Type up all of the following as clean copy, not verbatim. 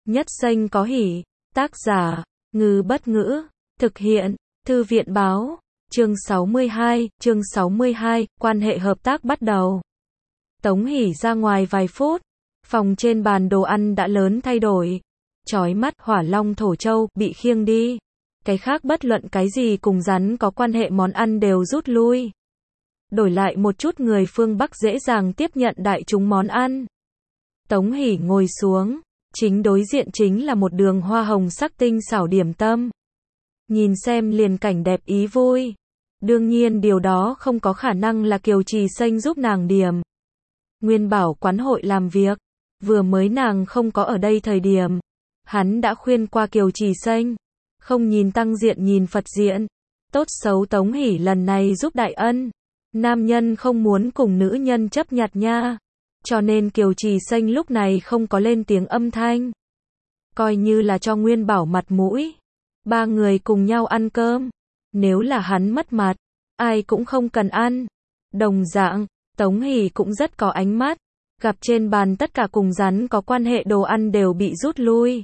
Nhất Xanh có hỉ. Tác giả, Ngư Bất Ngữ. Thực hiện, Thư viện Báo. Chương 62, quan hệ hợp tác bắt đầu. Tống Hỷ ra ngoài vài phút. Phòng trên bàn đồ ăn đã lớn thay đổi. Chói mắt hỏa long thổ châu bị khiêng đi. Cái khác bất luận cái gì cùng rắn có quan hệ món ăn đều rút lui. Đổi lại một chút người phương Bắc dễ dàng tiếp nhận đại chúng món ăn. Tống Hỷ ngồi xuống. Chính đối diện chính là một đường hoa hồng sắc tinh xảo điểm tâm. Nhìn xem liền cảnh đẹp ý vui. Đương nhiên điều đó không có khả năng là Kiều Trì Xanh giúp nàng điểm. Nguyên bảo quán hội làm việc. Vừa mới nàng không có ở đây thời điểm. Hắn đã khuyên qua Kiều Trì Xanh. Không nhìn tăng diện nhìn Phật diện. Tốt xấu Tống Hỷ lần này giúp đại ân. Nam nhân không muốn cùng nữ nhân chấp nhặt nha. Cho nên Kiều Trì Xanh lúc này không có lên tiếng âm thanh. Coi như là cho Nguyên bảo mặt mũi. Ba người cùng nhau ăn cơm. Nếu là hắn mất mặt, ai cũng không cần ăn. Đồng dạng, Tống Hỷ cũng rất có ánh mắt. Gặp trên bàn tất cả cùng rắn có quan hệ đồ ăn đều bị rút lui.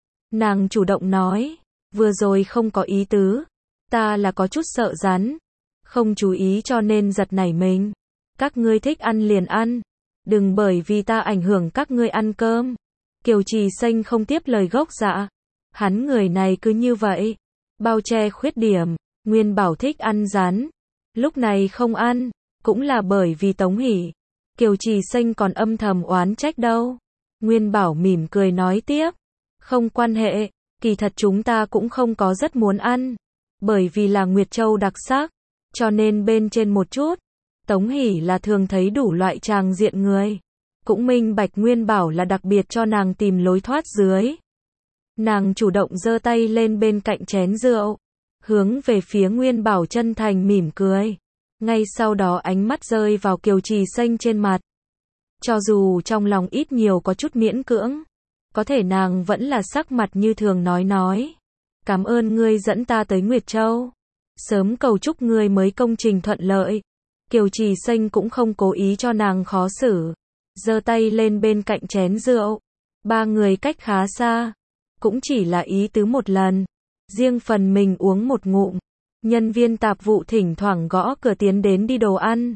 Nàng chủ động nói, vừa rồi không có ý tứ. Ta là có chút sợ rắn. Không chú ý cho nên giật nảy mình. Các ngươi thích ăn liền ăn. Đừng bởi vì ta ảnh hưởng các ngươi ăn cơm. Kiều Trì Xanh không tiếp lời gốc dạ. Hắn người này cứ như vậy. Bao che khuyết điểm. Nguyên bảo thích ăn rắn. Lúc này không ăn. Cũng là bởi vì Tống Hỷ. Kiều Trì Xanh còn âm thầm oán trách đâu. Nguyên bảo mỉm cười nói tiếp. Không quan hệ. Kỳ thật chúng ta cũng không có rất muốn ăn. Bởi vì là Nguyệt Châu đặc sắc. Cho nên bên trên một chút. Tống Hỷ là thường thấy đủ loại tràng diện người. Cũng minh bạch Nguyên bảo là đặc biệt cho nàng tìm lối thoát dưới. Nàng chủ động giơ tay lên bên cạnh chén rượu. Hướng về phía Nguyên bảo chân thành mỉm cười. Ngay sau đó ánh mắt rơi vào Kiều Trì Xanh trên mặt. Cho dù trong lòng ít nhiều có chút miễn cưỡng. Có thể nàng vẫn là sắc mặt như thường nói. Cảm ơn ngươi dẫn ta tới Nguyệt Châu. Sớm cầu chúc ngươi mới công trình thuận lợi. Kiều Trì Xanh cũng không cố ý cho nàng khó xử. Giơ tay lên bên cạnh chén rượu. Ba người cách khá xa. Cũng chỉ là ý tứ một lần. Riêng phần mình uống một ngụm. Nhân viên tạp vụ thỉnh thoảng gõ cửa tiến đến đi đồ ăn.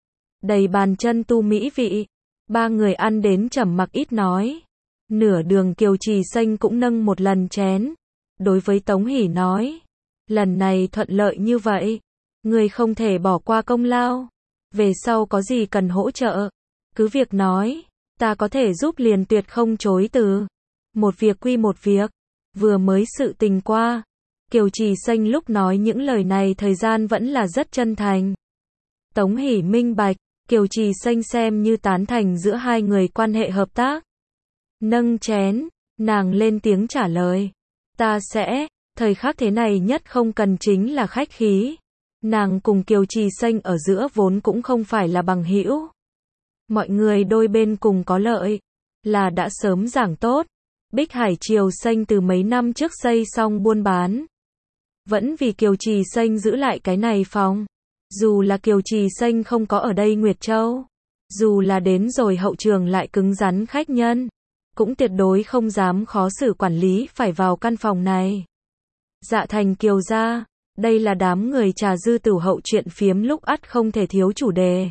Đầy bàn chân tu mỹ vị. Ba người ăn đến trầm mặc ít nói. Nửa đường Kiều Trì Xanh cũng nâng một lần chén. Đối với Tống Hỷ nói. Lần này thuận lợi như vậy. Người không thể bỏ qua công lao. Về sau có gì cần hỗ trợ. Cứ việc nói. Ta có thể giúp liền tuyệt không chối từ. Một việc quy một việc. Vừa mới sự tình qua. Kiều Trì Xanh lúc nói những lời này thời gian vẫn là rất chân thành. Tống Hỷ minh bạch. Kiều Trì Xanh xem như tán thành giữa hai người quan hệ hợp tác. Nâng chén. Nàng lên tiếng trả lời. Ta sẽ. Thời khắc thế này nhất không cần chính là khách khí. Nàng cùng Kiều Trì Xanh ở giữa vốn cũng không phải là bằng hữu. Mọi người đôi bên cùng có lợi. Là đã sớm giảng tốt. Bích Hải Triều Xanh từ mấy năm trước xây xong buôn bán. Vẫn vì Kiều Trì Xanh giữ lại cái này phòng. Dù là Kiều Trì Xanh không có ở đây Nguyệt Châu. Dù là đến rồi hậu trường lại cứng rắn khách nhân. Cũng tuyệt đối không dám khó xử quản lý phải vào căn phòng này. Dạ thành Kiều gia. Đây là đám người trà dư tửu hậu chuyện phiếm lúc ắt không thể thiếu chủ đề.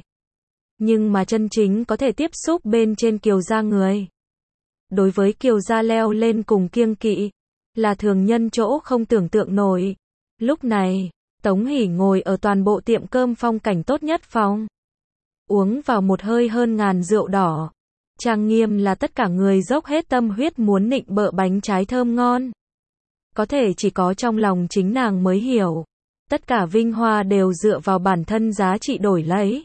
Nhưng mà chân chính có thể tiếp xúc bên trên Kiều gia người. Đối với Kiều gia leo lên cùng kiêng kỵ. Là thường nhân chỗ không tưởng tượng nổi. Lúc này, Tống Hỷ ngồi ở toàn bộ tiệm cơm phong cảnh tốt nhất phòng. Uống vào một hơi hơn ngàn rượu đỏ. Trang nghiêm là tất cả người dốc hết tâm huyết muốn nịnh bợ bánh trái thơm ngon. Có thể chỉ có trong lòng chính nàng mới hiểu. Tất cả vinh hoa đều dựa vào bản thân giá trị đổi lấy.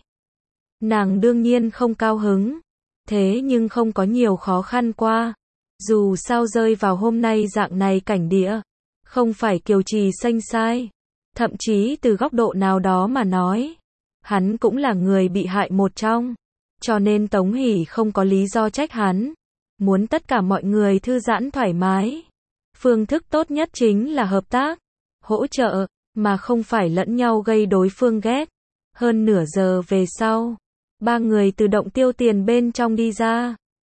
Nàng đương nhiên không cao hứng. Thế nhưng không có nhiều khó khăn qua. Dù sao rơi vào hôm nay dạng này cảnh địa. Không phải Kiều Trì Xanh sai. Thậm chí từ góc độ nào đó mà nói. Hắn cũng là người bị hại một trong. Cho nên Tống Hỷ không có lý do trách hắn. Muốn tất cả mọi người thư giãn thoải mái. Phương thức tốt nhất chính là hợp tác. Hỗ trợ. Mà không phải lẫn nhau gây đối phương ghét. Hơn nửa giờ về sau. Ba người từ động tiêu tiền bên trong đi ra.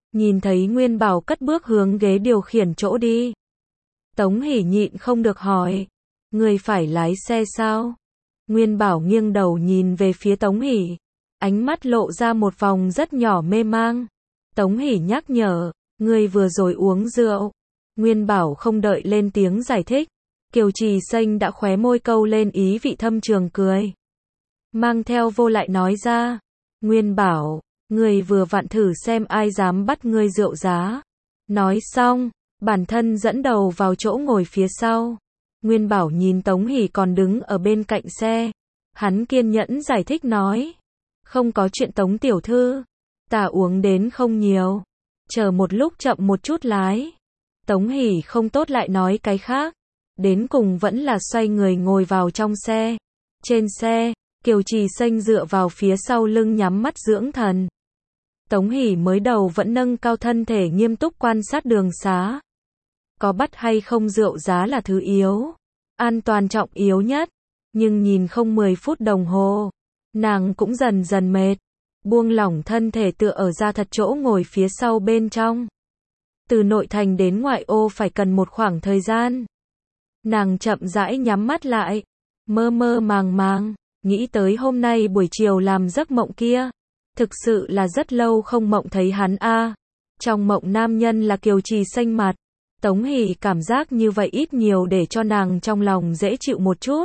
Nhìn thấy Nguyên Bảo cất bước hướng ghế điều khiển chỗ đi. Tống Hỷ nhịn không được hỏi, người phải lái xe sao? Nguyên Bảo nghiêng đầu nhìn về phía Tống Hỷ, ánh mắt lộ ra một vòng rất nhỏ mê mang. Tống Hỷ nhắc nhở, người vừa rồi uống rượu. Nguyên Bảo không đợi lên tiếng giải thích, Kiều Trì Xanh đã khóe môi câu lên ý vị thâm trường cười. Mang theo vô lại nói ra, Nguyên Bảo, người vừa vặn thử xem ai dám bắt ngươi rượu giá. Nói xong, bản thân dẫn đầu vào chỗ ngồi phía sau. Nguyên Bảo nhìn Tống Hỷ còn đứng ở bên cạnh xe. Hắn kiên nhẫn giải thích nói, không có chuyện Tống tiểu thư, ta uống đến không nhiều, chờ một lúc chậm một chút lái. Tống Hỷ không tốt lại nói cái khác, đến cùng vẫn là xoay người ngồi vào trong xe. Trên xe, Kiều Trì Xanh dựa vào phía sau lưng nhắm mắt dưỡng thần. Tống Hỷ mới đầu vẫn nâng cao thân thể nghiêm túc quan sát đường xá. Có bắt hay không rượu giá là thứ yếu, an toàn trọng yếu nhất. Nhưng nhìn không 10 phút đồng hồ, nàng cũng dần dần mệt, buông lỏng thân thể tựa ở ra thật chỗ ngồi phía sau bên trong. Từ nội thành đến ngoại ô phải cần một khoảng thời gian. Nàng chậm rãi nhắm mắt lại, mơ mơ màng màng, nghĩ tới hôm nay buổi chiều làm giấc mộng kia. Thực sự là rất lâu không mộng thấy hắn a. Trong mộng nam nhân là Kiều Trì Xanh mặt. Tống Hỷ cảm giác như vậy ít nhiều để cho nàng trong lòng dễ chịu một chút.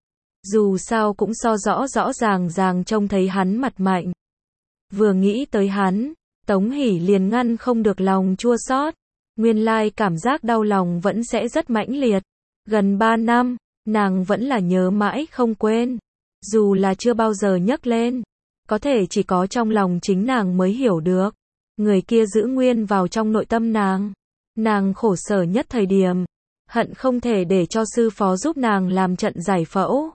Dù sao cũng so rõ ràng trông thấy hắn mặt mạnh. Vừa nghĩ tới hắn, Tống Hỷ liền ngăn không được lòng chua xót. Nguyên lai cảm giác đau lòng vẫn sẽ rất mãnh liệt. Gần 3 năm, nàng vẫn là nhớ mãi không quên. Dù là chưa bao giờ nhắc lên, có thể chỉ có trong lòng chính nàng mới hiểu được. Người kia giữ nguyên vào trong nội tâm nàng. Nàng khổ sở nhất thời điểm, hận không thể để cho sư phó giúp nàng làm trận giải phẫu.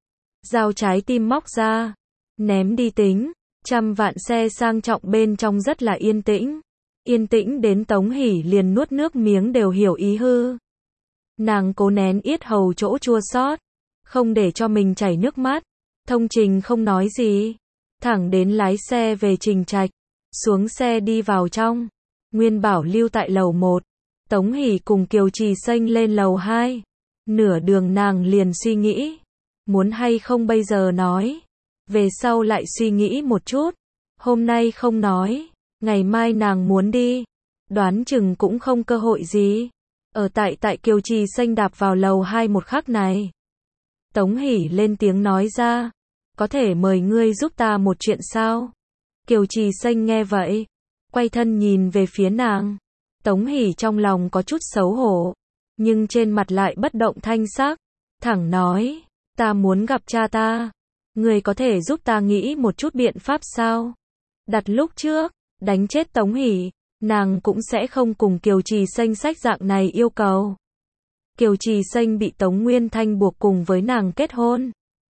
Dao trái tim móc ra, ném đi tính, trăm vạn xe sang trọng bên trong rất là yên tĩnh. Yên tĩnh đến Tống Hỷ liền nuốt nước miếng đều hiểu ý hư. Nàng cố nén yết hầu chỗ chua xót, không để cho mình chảy nước mắt. Thông Trình không nói gì, thẳng đến lái xe về Trình Trạch, xuống xe đi vào trong. Nguyên Bảo lưu tại lầu 1, Tống Hỷ cùng Kiều Trì Xanh lên lầu 2. Nửa đường nàng liền suy nghĩ, muốn hay không bây giờ nói, về sau lại suy nghĩ một chút. Hôm nay không nói, ngày mai nàng muốn đi, đoán chừng cũng không cơ hội gì. Ở tại Kiều Trì Xanh đạp vào lầu 2 một khắc này, Tống Hỷ lên tiếng nói ra, có thể mời ngươi giúp ta một chuyện sao? Kiều Trì Xanh nghe vậy, quay thân nhìn về phía nàng. Tống Hỷ trong lòng có chút xấu hổ, nhưng trên mặt lại bất động thanh sắc, thẳng nói, ta muốn gặp cha ta. Ngươi có thể giúp ta nghĩ một chút biện pháp sao? Đặt lúc trước, đánh chết Tống Hỷ, nàng cũng sẽ không cùng Kiều Trì Xanh sách dạng này yêu cầu. Kiều Trì Xanh bị Tống Nguyên Thanh buộc cùng với nàng kết hôn.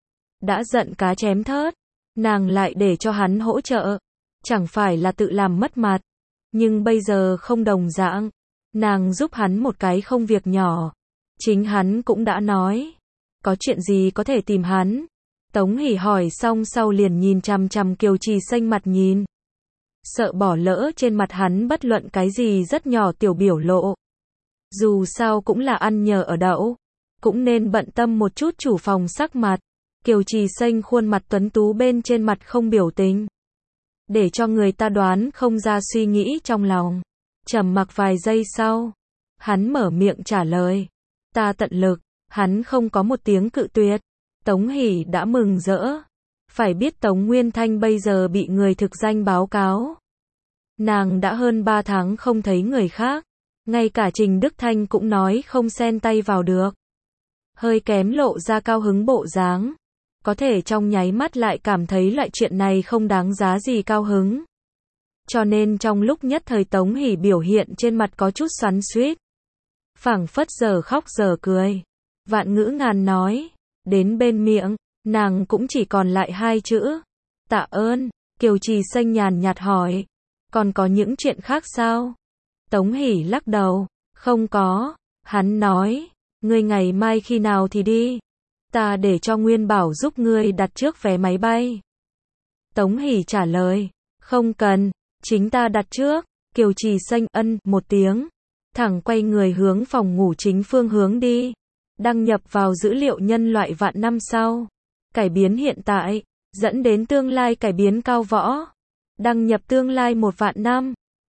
Đã giận cá chém thớt, nàng lại để cho hắn hỗ trợ, chẳng phải là tự làm mất mặt. Nhưng bây giờ không đồng dạng, nàng giúp hắn một cái không việc nhỏ. Chính hắn cũng đã nói, có chuyện gì có thể tìm hắn. Tống Hỷ hỏi xong sau liền nhìn chằm chằm Kiều Trì Xanh mặt nhìn. Sợ bỏ lỡ trên mặt hắn bất luận cái gì rất nhỏ tiểu biểu lộ. Dù sao cũng là ăn nhờ ở đậu, cũng nên bận tâm một chút chủ phòng sắc mặt. Kiều Trì Xanh khuôn mặt tuấn tú bên trên mặt không biểu tình, để cho người ta đoán không ra suy nghĩ trong lòng. Trầm mặc vài giây sau, hắn mở miệng trả lời, ta tận lực. Hắn không có một tiếng cự tuyệt. Tống Hỷ đã mừng rỡ. Phải biết Tống Nguyên Thanh bây giờ bị người thực danh báo cáo. Nàng đã hơn 3 tháng không thấy người khác. Ngay cả Trình Đức Thanh cũng nói không xen tay vào được. Hơi kém lộ ra cao hứng bộ dáng. Có thể trong nháy mắt lại cảm thấy loại chuyện này không đáng giá gì cao hứng. Cho nên trong lúc nhất thời Tống Hỷ biểu hiện trên mặt có chút xoắn xuýt. Phảng phất giờ khóc giờ cười. Vạn ngữ ngàn nói. Đến bên miệng, nàng cũng chỉ còn lại 2 chữ. Tạ ơn. Kiều Trì Xanh nhàn nhạt hỏi. Còn có những chuyện khác sao? Tống Hỷ lắc đầu. Không có. Hắn nói. Ngươi ngày mai khi nào thì đi. Ta để cho Nguyên Bảo giúp ngươi đặt trước vé máy bay. Tống Hỷ trả lời. Không cần. Chính ta đặt trước. Kiều Trì xanh ân một tiếng. Thẳng quay người hướng phòng ngủ chính phương hướng đi. Đăng nhập vào dữ liệu nhân loại vạn năm sau. Cải biến hiện tại, dẫn đến tương lai cải biến cao võ. Đăng nhập tương lai 1 vạn năm.